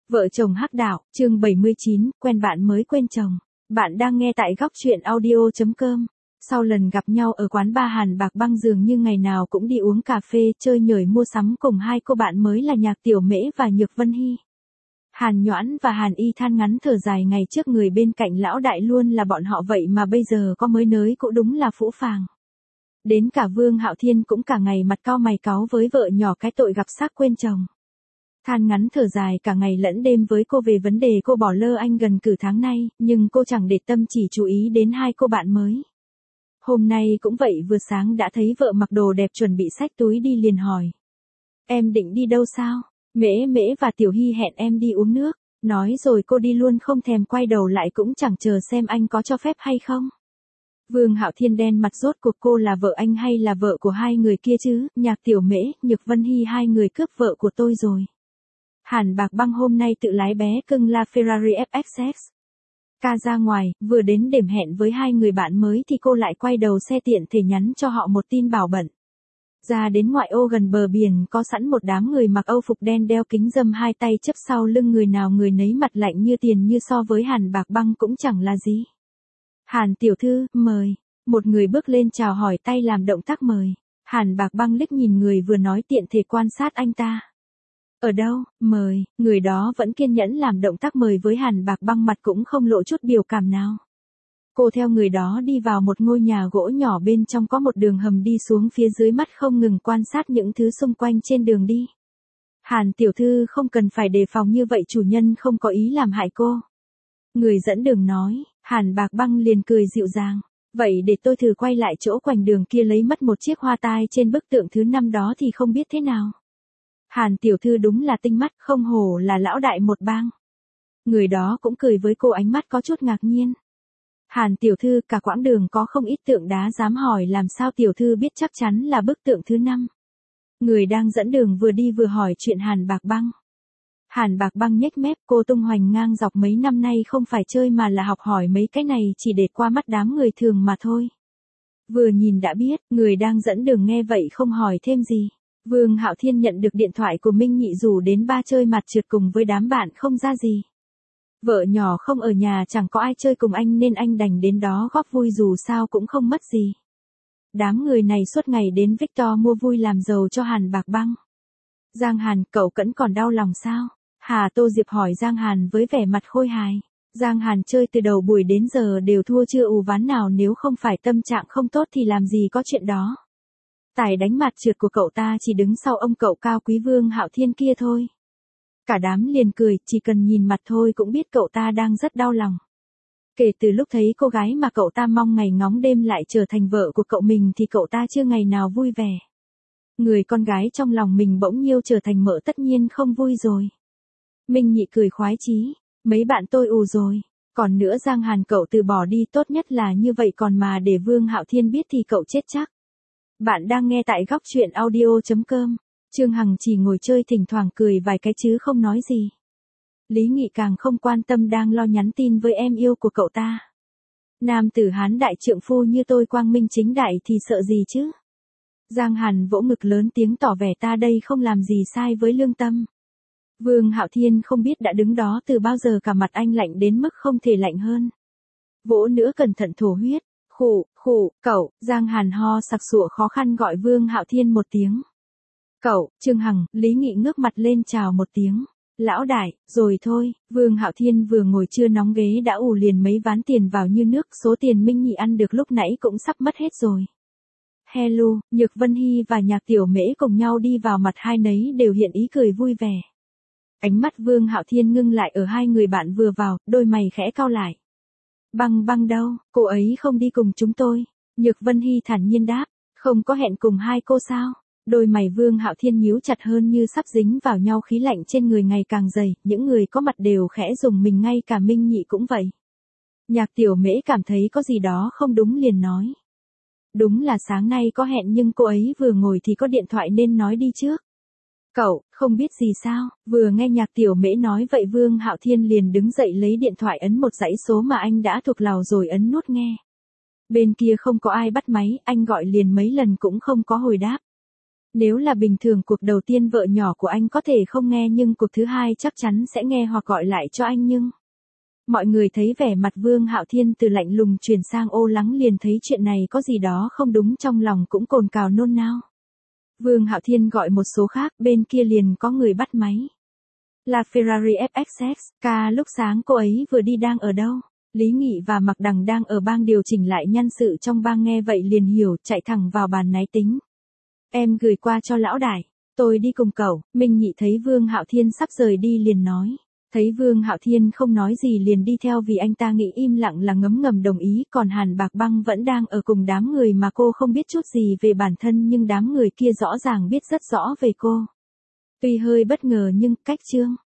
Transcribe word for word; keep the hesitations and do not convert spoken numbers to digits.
Vợ chồng hắc đạo, chương bảy mươi chín, quen bạn mới quên chồng. Bạn đang nghe tại góc truyện audio chấm com. Sau lần gặp nhau ở quán bar Hàn Bạc Băng dường như ngày nào cũng đi uống cà phê, chơi nhởi mua sắm cùng hai cô bạn mới là Nhạc Tiểu Mễ và Nhược Vân Hy. Hàn Nhoãn và Hàn Y than ngắn thở dài ngày trước người bên cạnh lão đại luôn là bọn họ vậy mà bây giờ có mới nới cũng đúng là phũ phàng. Đến cả Vương Hạo Thiên cũng cả ngày mặt cau mày cáu với vợ nhỏ cái tội gặp xác quên chồng. Than ngắn thở dài cả ngày lẫn đêm với cô về vấn đề cô bỏ lơ anh gần cử tháng nay, nhưng cô chẳng để tâm chỉ chú ý đến hai cô bạn mới. Hôm nay cũng vậy, vừa sáng đã thấy vợ mặc đồ đẹp chuẩn bị xách túi đi liền hỏi. Em định đi đâu sao? Mễ Mễ và Tiểu Hy hẹn em đi uống nước. Nói rồi cô đi luôn không thèm quay đầu lại cũng chẳng chờ xem anh có cho phép hay không. Vương Hạo Thiên đen mặt, rốt cuộc cô là vợ anh hay là vợ của hai người kia chứ? Nhạc Tiểu Mễ, Nhược Vân Hy hai người cướp vợ của tôi rồi. Hàn Bạc Băng hôm nay tự lái bé cưng La Ferrari ép ích ét. Ca ra ngoài, vừa đến điểm hẹn với hai người bạn mới thì cô lại quay đầu xe tiện thể nhắn cho họ một tin bảo bận. Ra đến ngoại ô gần bờ biển có sẵn một đám người mặc âu phục đen đeo kính râm hai tay chấp sau lưng, người nào người nấy mặt lạnh như tiền, như so với Hàn Bạc Băng cũng chẳng là gì. Hàn tiểu thư, mời. Một người bước lên chào hỏi, tay làm động tác mời. Hàn Bạc Băng liếc nhìn người vừa nói tiện thể quan sát anh ta. Ở đâu, mời, người đó vẫn kiên nhẫn làm động tác mời với Hàn Bạc Băng, mặt cũng không lộ chút biểu cảm nào. Cô theo người đó đi vào một ngôi nhà gỗ nhỏ, bên trong có một đường hầm đi xuống phía dưới, mắt không ngừng quan sát những thứ xung quanh trên đường đi. Hàn tiểu thư không cần phải đề phòng như vậy, chủ nhân không có ý làm hại cô. Người dẫn đường nói. Hàn Bạc Băng liền cười dịu dàng. Vậy để tôi thử quay lại chỗ quanh đường kia lấy mất một chiếc hoa tai trên bức tượng thứ năm đó thì không biết thế nào. Hàn tiểu thư đúng là tinh mắt, không hổ là lão đại một bang. Người đó cũng cười với cô, ánh mắt có chút ngạc nhiên. Hàn tiểu thư, cả quãng đường có không ít tượng đá, dám hỏi làm sao tiểu thư biết chắc chắn là bức tượng thứ năm. Người đang dẫn đường vừa đi vừa hỏi chuyện Hàn Bạc Băng. Hàn Bạc Băng nhếch mép, cô tung hoành ngang dọc mấy năm nay không phải chơi mà là học hỏi mấy cái này chỉ để qua mắt đám người thường mà thôi. Vừa nhìn đã biết, người đang dẫn đường nghe vậy không hỏi thêm gì. Vương Hạo Thiên nhận được điện thoại của Minh Nhị rủ đến ba chơi mặt trượt cùng với đám bạn không ra gì. Vợ nhỏ không ở nhà, chẳng có ai chơi cùng anh nên anh đành đến đó góp vui, dù sao cũng không mất gì. Đám người này suốt ngày đến Victor mua vui làm giàu cho Hàn Bạc Băng. Giang Hàn, cậu vẫn còn đau lòng sao? Hà Tô Diệp hỏi Giang Hàn với vẻ mặt khôi hài. Giang Hàn chơi từ đầu buổi đến giờ đều thua chưa ù ván nào, nếu không phải tâm trạng không tốt thì làm gì có chuyện đó. Tài đánh mặt trượt của cậu ta chỉ đứng sau ông cậu cao quý Vương Hạo Thiên kia thôi. Cả đám liền cười, chỉ cần nhìn mặt thôi cũng biết cậu ta đang rất đau lòng. Kể từ lúc thấy cô gái mà cậu ta mong ngày ngóng đêm lại trở thành vợ của cậu mình thì cậu ta chưa ngày nào vui vẻ. Người con gái trong lòng mình bỗng nhiêu trở thành mợ tất nhiên không vui rồi. Minh Nhị cười khoái chí. Mấy bạn tôi ù rồi. Còn nữa Giang Hàn, cậu từ bỏ đi, tốt nhất là như vậy, còn mà để Vương Hạo Thiên biết thì cậu chết chắc. Bạn đang nghe tại góc truyện audio chấm com. Trương Hằng chỉ ngồi chơi, thỉnh thoảng cười vài cái chứ không nói gì. Lý Nghị càng không quan tâm, đang lo nhắn tin với em yêu của cậu ta. Nam tử Hán đại trượng phu như tôi quang minh chính đại thì sợ gì chứ? Giang Hàn vỗ ngực lớn tiếng tỏ vẻ ta đây không làm gì sai với lương tâm. Vương Hạo Thiên không biết đã đứng đó từ bao giờ, cả mặt anh lạnh đến mức không thể lạnh hơn. Vỗ nữa cẩn thận thổ huyết. Khụ, khụ, cậu. Giang Hàn ho sặc sụa khó khăn gọi Vương Hạo Thiên một tiếng. Cậu. Trương Hằng, Lý Nghị ngước mặt lên chào một tiếng. Lão đại, rồi thôi. Vương Hạo Thiên vừa ngồi chưa nóng ghế đã ù liền mấy ván tiền vào như nước, số tiền Minh Nhị ăn được lúc nãy cũng sắp mất hết rồi. Hello, Nhược Vân Hy và Nhạc Tiểu Mễ cùng nhau đi vào, mặt hai nấy đều hiện ý cười vui vẻ. Ánh mắt Vương Hạo Thiên ngưng lại ở hai người bạn vừa vào, đôi mày khẽ cau lại. Băng Băng đâu, cô ấy không đi cùng chúng tôi. Nhược Vân Hy thản nhiên đáp, không có hẹn cùng hai cô sao? Đôi mày Vương Hạo Thiên nhíu chặt hơn như sắp dính vào nhau, khí lạnh trên người ngày càng dày, những người có mặt đều khẽ rùng mình, ngay cả Minh Nhị cũng vậy. Nhạc Tiểu Mễ cảm thấy có gì đó không đúng liền nói. Đúng là sáng nay có hẹn nhưng cô ấy vừa ngồi thì có điện thoại nên nói đi trước. Cậu, không biết gì sao? Vừa nghe Nhạc Tiểu Mễ nói vậy Vương Hạo Thiên liền đứng dậy lấy điện thoại ấn một dãy số mà anh đã thuộc lòng rồi ấn nút nghe. Bên kia không có ai bắt máy, anh gọi liền mấy lần cũng không có hồi đáp. Nếu là bình thường cuộc đầu tiên vợ nhỏ của anh có thể không nghe nhưng cuộc thứ hai chắc chắn sẽ nghe hoặc gọi lại cho anh nhưng... Mọi người thấy vẻ mặt Vương Hạo Thiên từ lạnh lùng chuyển sang ô lắng liền thấy chuyện này có gì đó không đúng trong lòng cũng cồn cào nôn nao. Vương Hạo Thiên gọi một số khác, bên kia liền có người bắt máy. Là Ferrari ép ích ét, ca lúc sáng cô ấy vừa đi đang ở đâu? Lý Nghị và Mạc Đằng đang ở bang điều chỉnh lại nhân sự trong bang nghe vậy liền hiểu, chạy thẳng vào bàn máy tính. Em gửi qua cho lão đại, tôi đi cùng cậu. Minh Nhị thấy Vương Hạo Thiên sắp rời đi liền nói. Thấy Vương Hạo Thiên không nói gì liền đi theo vì anh ta nghĩ im lặng là ngấm ngầm đồng ý, còn Hàn Bạc Băng vẫn đang ở cùng đám người mà cô không biết chút gì về bản thân nhưng đám người kia rõ ràng biết rất rõ về cô. Tuy hơi bất ngờ nhưng cách Trương